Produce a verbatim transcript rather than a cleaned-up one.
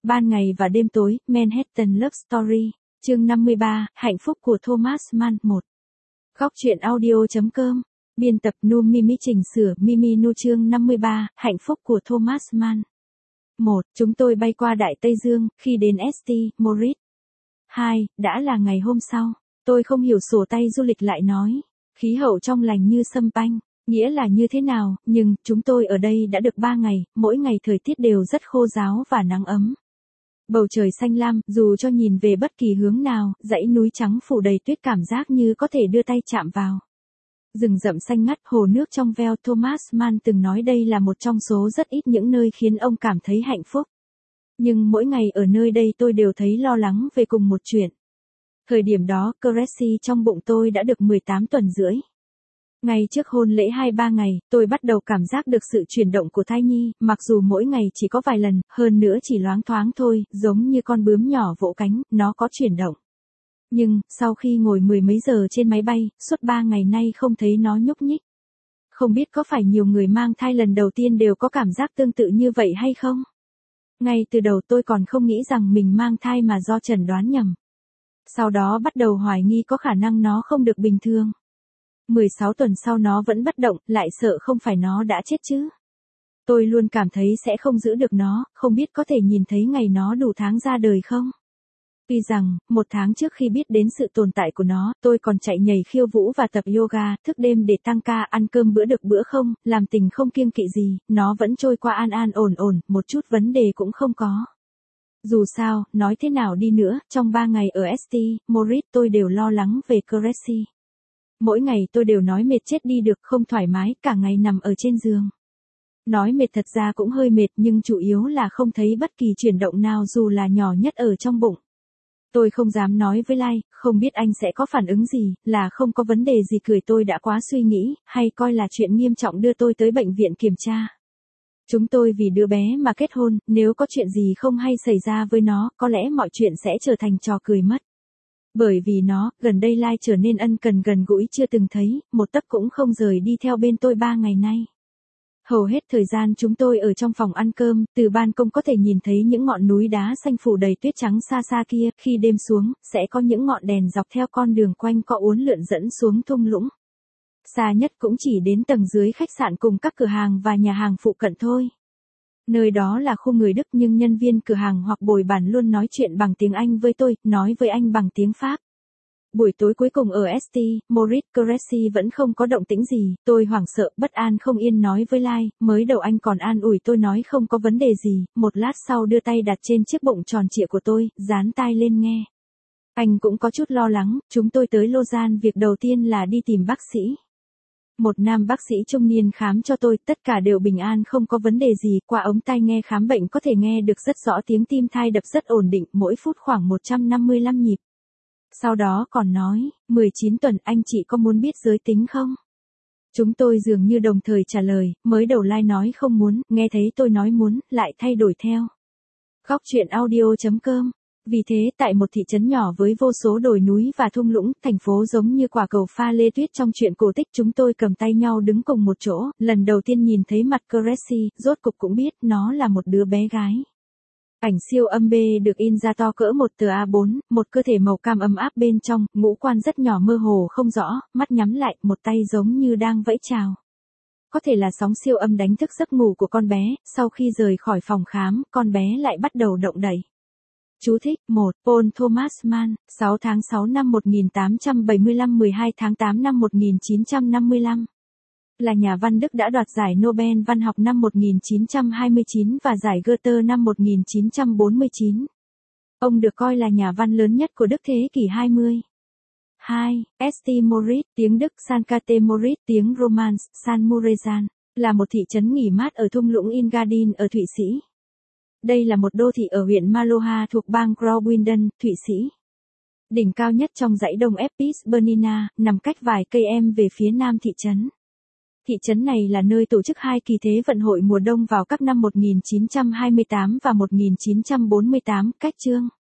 Ban ngày và đêm tối, Manhattan Love Story, chương năm mươi ba, hạnh phúc của Thomas Mann, một. Góc truyện audio chấm com, biên tập Nu Mimi chỉnh sửa Mimi Nu chương năm mươi ba, hạnh phúc của Thomas Mann. một. Chúng tôi bay qua Đại Tây Dương, khi đến Saint Moritz. hai. Đã là ngày hôm sau, tôi không hiểu sổ tay du lịch lại nói, khí hậu trong lành như sâm panh. Nghĩa là như thế nào, nhưng, chúng tôi ở đây đã được ba ngày, mỗi ngày thời tiết đều rất khô ráo và nắng ấm. Bầu trời xanh lam, dù cho nhìn về bất kỳ hướng nào, dãy núi trắng phủ đầy tuyết cảm giác như có thể đưa tay chạm vào. Rừng rậm xanh ngắt, hồ nước trong veo. Thomas Mann từng nói đây là một trong số rất ít những nơi khiến ông cảm thấy hạnh phúc. Nhưng mỗi ngày ở nơi đây tôi đều thấy lo lắng về cùng một chuyện. Thời điểm đó, Cressy trong bụng tôi đã được mười tám tuần rưỡi. Ngay trước hôn lễ hai ba ngày, tôi bắt đầu cảm giác được sự chuyển động của thai nhi, mặc dù mỗi ngày chỉ có vài lần, hơn nữa chỉ loáng thoáng thôi, giống như con bướm nhỏ vỗ cánh, nó có chuyển động. Nhưng, sau khi ngồi mười mấy giờ trên máy bay, suốt ba ngày nay không thấy nó nhúc nhích. Không biết có phải nhiều người mang thai lần đầu tiên đều có cảm giác tương tự như vậy hay không? Ngay từ đầu tôi còn không nghĩ rằng mình mang thai mà do chẩn đoán nhầm. Sau đó bắt đầu hoài nghi có khả năng nó không được bình thường. mười sáu tuần sau nó vẫn bất động, lại sợ không phải nó đã chết chứ. Tôi luôn cảm thấy sẽ không giữ được nó, không biết có thể nhìn thấy ngày nó đủ tháng ra đời không. Tuy rằng, một tháng trước khi biết đến sự tồn tại của nó, tôi còn chạy nhảy khiêu vũ và tập yoga, thức đêm để tăng ca, ăn cơm bữa được bữa không, làm tình không kiêng kỵ gì, nó vẫn trôi qua an an ổn ổn, một chút vấn đề cũng không có. Dù sao, nói thế nào đi nữa, trong ba ngày ở Saint Moritz tôi đều lo lắng về Cressy. Mỗi ngày tôi đều nói mệt chết đi được, không thoải mái, cả ngày nằm ở trên giường. Nói mệt thật ra cũng hơi mệt nhưng chủ yếu là không thấy bất kỳ chuyển động nào dù là nhỏ nhất ở trong bụng. Tôi không dám nói với Lai, không biết anh sẽ có phản ứng gì, là không có vấn đề gì cười tôi đã quá suy nghĩ, hay coi là chuyện nghiêm trọng đưa tôi tới bệnh viện kiểm tra. Chúng tôi vì đứa bé mà kết hôn, nếu có chuyện gì không hay xảy ra với nó, có lẽ mọi chuyện sẽ trở thành trò cười mất. Bởi vì nó, gần đây Lai trở nên ân cần gần gũi chưa từng thấy, một tấc cũng không rời đi theo bên tôi ba ngày nay. Hầu hết thời gian chúng tôi ở trong phòng ăn cơm, từ ban công có thể nhìn thấy những ngọn núi đá xanh phủ đầy tuyết trắng xa xa kia, khi đêm xuống, sẽ có những ngọn đèn dọc theo con đường quanh co uốn lượn dẫn xuống thung lũng. Xa nhất cũng chỉ đến tầng dưới khách sạn cùng các cửa hàng và nhà hàng phụ cận thôi. Nơi đó là khu người Đức nhưng nhân viên cửa hàng hoặc bồi bàn luôn nói chuyện bằng tiếng Anh với tôi, nói với anh bằng tiếng Pháp. Buổi tối cuối cùng ở Saint Moritz, Cressy vẫn không có động tĩnh gì, tôi hoảng sợ, bất an không yên nói với Lai, mới đầu anh còn an ủi tôi nói không có vấn đề gì, một lát sau đưa tay đặt trên chiếc bụng tròn trịa của tôi, dán tai lên nghe. Anh cũng có chút lo lắng, chúng tôi tới Lausanne việc đầu tiên là đi tìm bác sĩ. Một nam bác sĩ trung niên khám cho tôi, tất cả đều bình an không có vấn đề gì, qua ống tai nghe khám bệnh có thể nghe được rất rõ tiếng tim thai đập rất ổn định, mỗi phút khoảng một trăm năm mươi lăm nhịp. Sau đó còn nói, mười chín tuần anh chị có muốn biết giới tính không? Chúng tôi dường như đồng thời trả lời, mới đầu Lai nói không muốn, nghe thấy tôi nói muốn, lại thay đổi theo. Góc truyện audio chấm com. Vì thế, tại một thị trấn nhỏ với vô số đồi núi và thung lũng, thành phố giống như quả cầu pha lê tuyết trong truyện cổ tích, chúng tôi cầm tay nhau đứng cùng một chỗ, lần đầu tiên nhìn thấy mặt Cressy, rốt cục cũng biết nó là một đứa bé gái. Ảnh siêu âm B được in ra to cỡ một tờ A bốn, một cơ thể màu cam ấm áp bên trong, ngũ quan rất nhỏ mơ hồ không rõ, mắt nhắm lại, một tay giống như đang vẫy chào. Có thể là sóng siêu âm đánh thức giấc ngủ của con bé, sau khi rời khỏi phòng khám, con bé lại bắt đầu động đậy. Chú thích, một. Paul Thomas Mann, sáu tháng sáu năm một nghìn tám trăm bảy mươi lăm, mười hai tháng tám năm một nghìn chín trăm năm mươi lăm. Là nhà văn Đức đã đoạt giải Nobel văn học năm một nghìn chín trăm hai mươi chín và giải Goethe năm một nghìn chín trăm bốn mươi chín. Ông được coi là nhà văn lớn nhất của Đức thế kỷ hai mươi. hai. Saint Moritz, tiếng Đức Sankt Moritz, tiếng Romance, San Muresan, là một thị trấn nghỉ mát ở thung lũng Engadin ở Thụy Sĩ. Đây là một đô thị ở huyện Maloha thuộc bang Graubünden, Thụy Sĩ. Đỉnh cao nhất trong dãy đông Epis Bernina, nằm cách vài cây em về phía nam thị trấn. Thị trấn này là nơi tổ chức hai kỳ thế vận hội mùa đông vào các năm một nghìn chín trăm hai mươi tám và một nghìn chín trăm bốn mươi tám, cách chương.